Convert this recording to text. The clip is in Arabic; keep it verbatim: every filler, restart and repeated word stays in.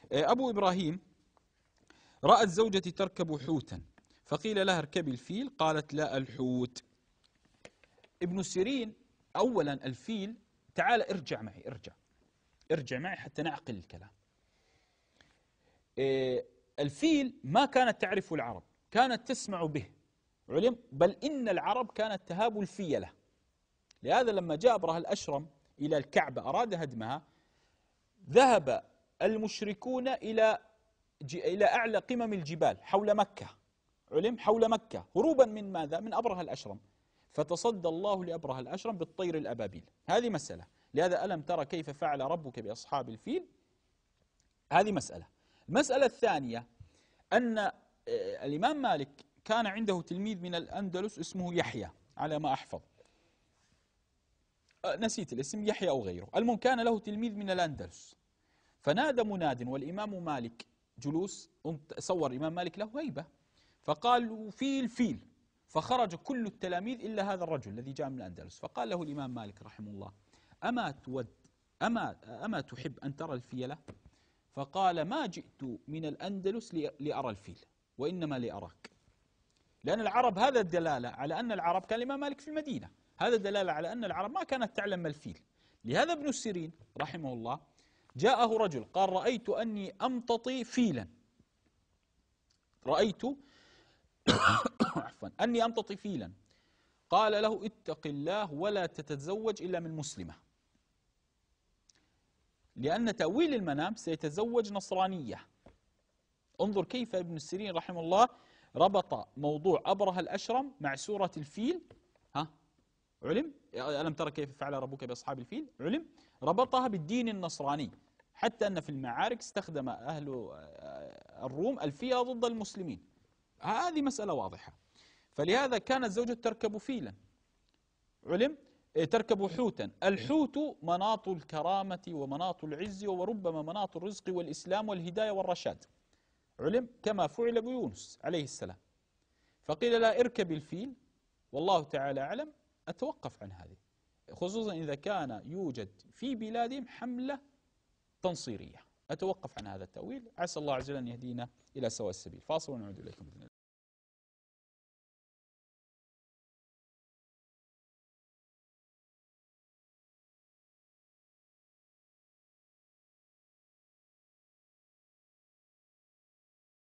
أبو إبراهيم رأت زوجتي تركب حوتا فقيل لها اركبي الفيل، قالت لا الحوت. ابن سيرين أولا الفيل، تعال ارجع معي ارجع ارجع معي حتى نعقل الكلام. الفيل ما كانت تعرف العرب، كانت تسمع به علم، بل إن العرب كانت تهاب الفيلة. لهذا لما جاء أبرهة الأشرم إلى الكعبة أراد هدمها، ذهب المشركون إلى إلى أعلى قمم الجبال حول مكة، علم حول مكة، هروبا من ماذا؟ من أبرهة الأشرم. فتصدى الله لأبرهة الأشرم بالطير الأبابيل. هذه مسألة. لهذا ألم ترى كيف فعل ربك بأصحاب الفيل؟ هذه مسألة. المسألة الثانية أن الإمام مالك كان عنده تلميذ من الأندلس اسمه يحيى على ما أحفظ، نسيت الاسم، يحيى أو غيره، المهم كان له تلميذ من الأندلس. فنادى مناد والإمام مالك جلوس، صور الإمام مالك له هيبة، فقال فيل فيل، فخرج كل التلاميذ إلا هذا الرجل الذي جاء من الأندلس. فقال له الإمام مالك رحمه الله أما تود أما أما تحب أن ترى الفيلة؟ فقال ما جئت من الأندلس لأرى الفيل وإنما لأراك. لأن العرب، هذا الدلالة على أن العرب، كان الإمام مالك في المدينة، هذا الدلالة على أن العرب ما كانت تعلم ما الفيل. لهذا ابن السيرين رحمه الله جاءه رجل قال رأيت أني أمتطي فيلا، رأيت عفوا أني أمتطي فيلا، قال له اتق الله ولا تتزوج إلا من مسلمة، لأن تأويل المنام سيتزوج نصرانية. انظر كيف ابن السيرين رحمه الله ربط موضوع أبرهة الأشرم مع سورة الفيل. ها علم ألم ترى كيف فعل ربك بأصحاب الفيل؟ علم ربطها بالدين النصراني، حتى أن في المعارك استخدم أهل الروم الفيل ضد المسلمين. هذه مسألة واضحة. فلهذا كانت زوجة تركب فيلا، علم تركب حوتا. الحوت مناط الكرامة ومناط العز وربما مناط الرزق والإسلام والهداية والرشاد، علم كما فعل بيونس عليه السلام. فقيل لا اركب الفيل، والله تعالى أعلم أتوقف عن هذه، خصوصا إذا كان يوجد في بلادهم حملة تنصيرية، أتوقف عن هذا التأويل. عسى الله عز وجل أن يهدينا إلى سواء السبيل. فاصل ونعود إليكم بإذن الله.